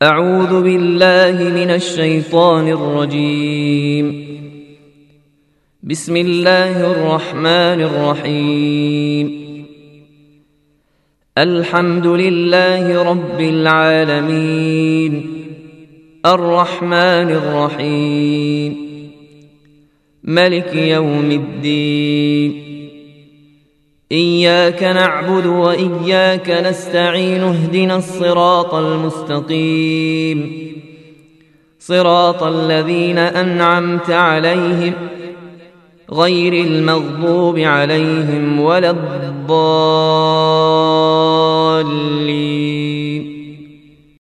أعوذ بالله من الشيطان الرجيم. بسم الله الرحمن الرحيم. الحمد لله رب العالمين، الرحمن الرحيم، ملك يوم الدين. إياك نعبد وإياك نستعين، اهدنا الصراط المستقيم، صراط الذين أنعمت عليهم غير المغضوب عليهم ولا الضالين.